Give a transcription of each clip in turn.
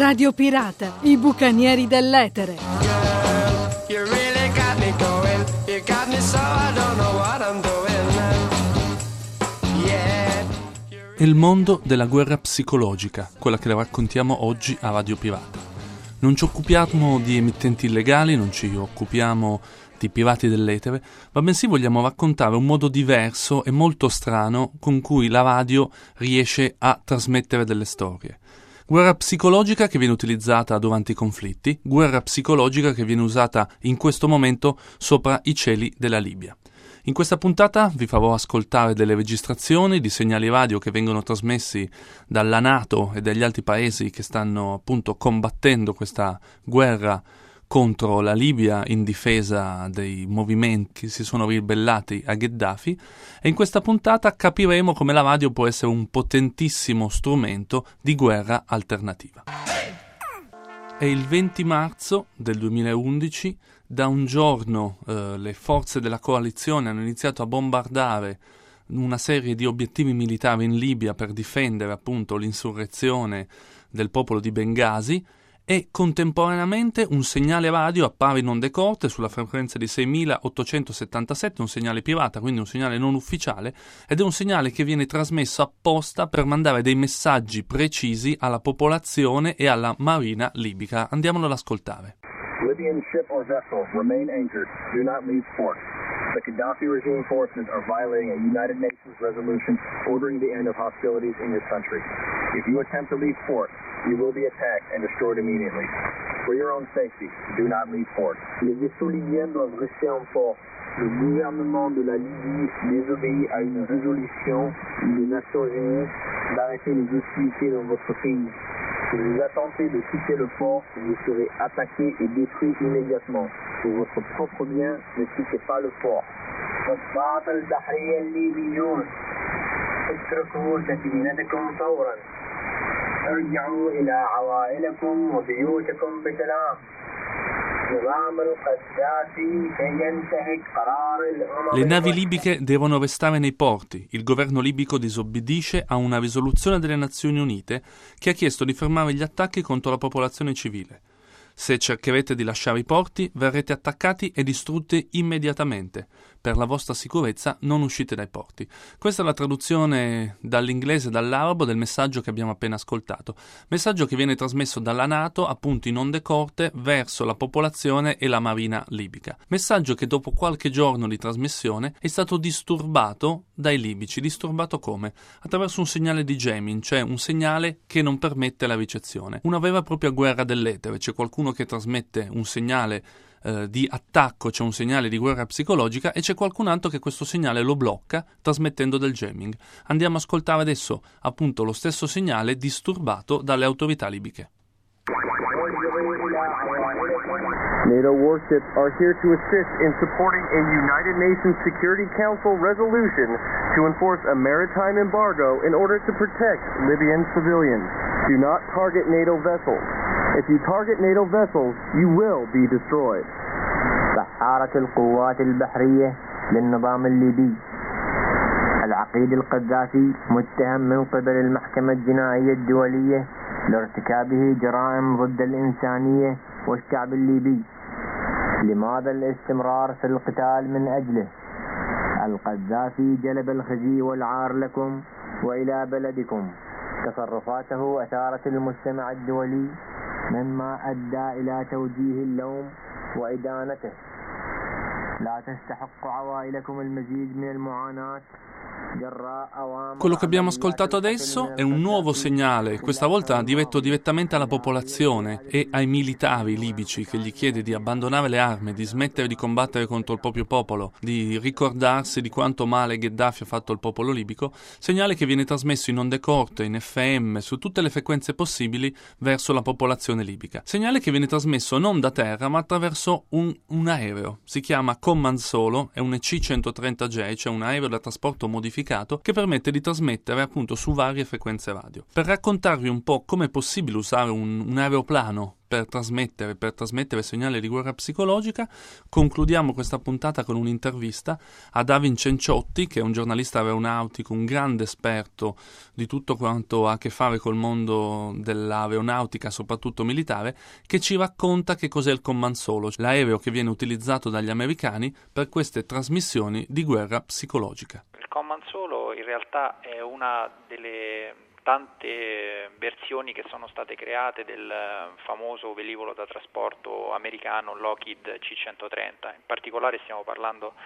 Radio Pirata, i bucanieri dell'etere. È il mondo della guerra psicologica, quella che raccontiamo oggi a Radio Pirata. Non ci occupiamo di emittenti illegali, non ci occupiamo di pirati dell'etere, ma bensì vogliamo raccontare un modo diverso e molto strano con cui la radio riesce a trasmettere delle storie. Guerra psicologica che viene utilizzata durante i conflitti, guerra psicologica che viene usata in questo momento sopra i cieli della Libia. In questa puntata vi farò ascoltare delle registrazioni di segnali radio che vengono trasmessi dalla NATO e dagli altri paesi che stanno appunto combattendo questa guerra contro la Libia in difesa dei movimenti che si sono ribellati a Gheddafi, e in questa puntata capiremo come la radio può essere un potentissimo strumento di guerra alternativa. È il 20 marzo del 2011, da un giorno le forze della coalizione hanno iniziato a bombardare una serie di obiettivi militari in Libia per difendere appunto l'insurrezione del popolo di Bengasi, e contemporaneamente un segnale radio appare in onde corte sulla frequenza di 6877, un segnale pirata, quindi un segnale non ufficiale, ed è un segnale che viene trasmesso apposta per mandare dei messaggi precisi alla popolazione e alla marina libica. Andiamolo ad ascoltare. Libyan ship or vessel remain anchored. Do not leave port. The Gaddafi regime forces are violating a United Nations resolution ordering the end of hostilities in your country. If you attempt to leave port, you will be attacked and destroyed immediately. For your own safety, do not leave port. Les vaisseaux libyens doivent rester en port. Le gouvernement de la Libye désobéit à une résolution des Nations Unies d'arrêter les hostilités dans votre pays. Si vous attentez de quitter le port, vous serez attaqué et détruit immédiatement. Pour votre propre bien, ne quittez pas le port. الضباط البحرية الليبيون اتركوا سفينتكم فورا. ارجعوا إلى عوائلكم وبيوتكم بسلام. Le navi libiche devono restare nei porti. Il governo libico disobbedisce a una risoluzione delle Nazioni Unite che ha chiesto di fermare gli attacchi contro la popolazione civile. Se cercherete di lasciare i porti, verrete attaccati e distrutti immediatamente. Per la vostra sicurezza non uscite dai porti. Questa è la traduzione dall'inglese e dall'arabo del messaggio che abbiamo appena ascoltato. Messaggio che viene trasmesso dalla NATO appunto in onde corte verso la popolazione e la marina libica. Messaggio che dopo qualche giorno di trasmissione è stato disturbato dai libici. Disturbato come? Attraverso un segnale di jamming, cioè un segnale che non permette la ricezione. Una vera e propria guerra dell'etere. C'è qualcuno che trasmette un segnale di attacco, c'è un segnale di guerra psicologica, e c'è qualcun altro che questo segnale lo blocca trasmettendo del jamming. Andiamo a ascoltare adesso appunto lo stesso segnale disturbato dalle autorità libiche. NATO warships are here to assist in supporting a United Nations Security Council resolution to enforce a maritime embargo in order to protect Libyan civilians. Do not target NATO vessels. If you target NATO vessels, you will be destroyed. سحارت القوات البحرية للنظام الليبي العقيد القذافي متهم من قبل المحكمة الجنائية الدولية لارتكابه جرائم ضد الإنسانية والشعب الليبي. لماذا الاستمرار في القتال من أجله؟ القذافي جلب الخزي والعار لكم وإلى بلدكم. تصرفاته أثارت المجتمع الدولي مما أدى إلى توجيه اللوم وإدانته. لا تستحق عوائلكم المزيد من المعاناة. Quello che abbiamo ascoltato adesso è un nuovo segnale, questa volta diretto direttamente alla popolazione e ai militari libici, che gli chiede di abbandonare le armi, di smettere di combattere contro il proprio popolo, di ricordarsi di quanto male Gheddafi ha fatto al popolo libico. Segnale che viene trasmesso in onde corte, in FM, su tutte le frequenze possibili verso la popolazione libica. Segnale che viene trasmesso non da terra ma attraverso un aereo. Si chiama Command Solo, è un EC-130J, cioè un aereo da trasporto modificato modificato che permette di trasmettere appunto su varie frequenze radio. Per raccontarvi un po' come è possibile usare un aeroplano per trasmettere segnali di guerra psicologica, concludiamo questa puntata con un'intervista a Davin Cenciotti, che è un giornalista aeronautico, un grande esperto di tutto quanto ha a che fare col mondo dell'aeronautica, soprattutto militare, che ci racconta che cos'è il Command Solo, l'aereo che viene utilizzato dagli americani per queste trasmissioni di guerra psicologica. Il Command Solo in realtà è una delle tante versioni che sono state create del famoso velivolo da trasporto americano Lockheed C-130. In particolare stiamo parlando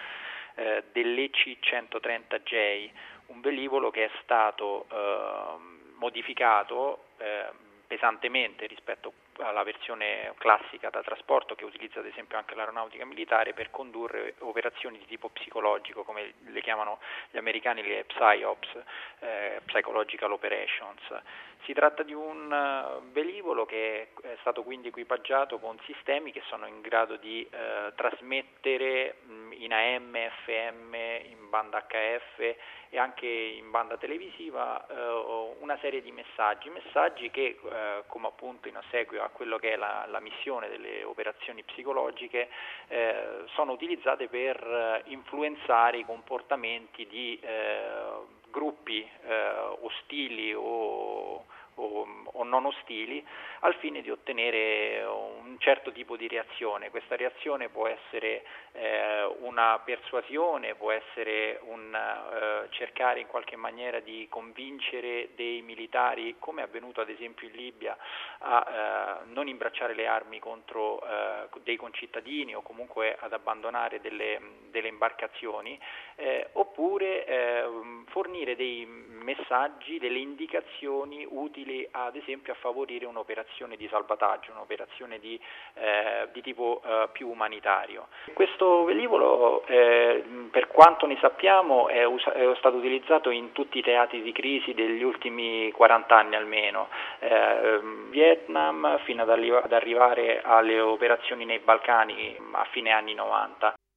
dell'EC-130J, un velivolo che è stato modificato pesantemente rispetto alla versione classica da trasporto che utilizza ad esempio anche l'aeronautica militare per condurre operazioni di tipo psicologico, come le chiamano gli americani le PSYOPs, Psychological Operations. Si tratta di un velivolo che è stato quindi equipaggiato con sistemi che sono in grado di trasmettere in AM, FM, in banda HF e anche in banda televisiva una serie di messaggi che come appunto in ossequio a quello che è la missione delle operazioni psicologiche sono utilizzate per influenzare i comportamenti di gruppi ostili o non ostili al fine di ottenere un certo tipo di reazione. Questa reazione può essere una persuasione, può essere un cercare in qualche maniera di convincere dei militari, come è avvenuto ad esempio in Libia, a non imbracciare le armi contro dei concittadini o comunque ad abbandonare delle imbarcazioni, oppure fornire dei messaggi, delle indicazioni utili ad esempio a favorire un'operazione di salvataggio, un'operazione di tipo più umanitario. Questo velivolo, per quanto ne sappiamo, è stato utilizzato in tutti i teatri di crisi degli ultimi 40 anni almeno, Vietnam fino ad arrivare alle operazioni nei Balcani a fine anni 90.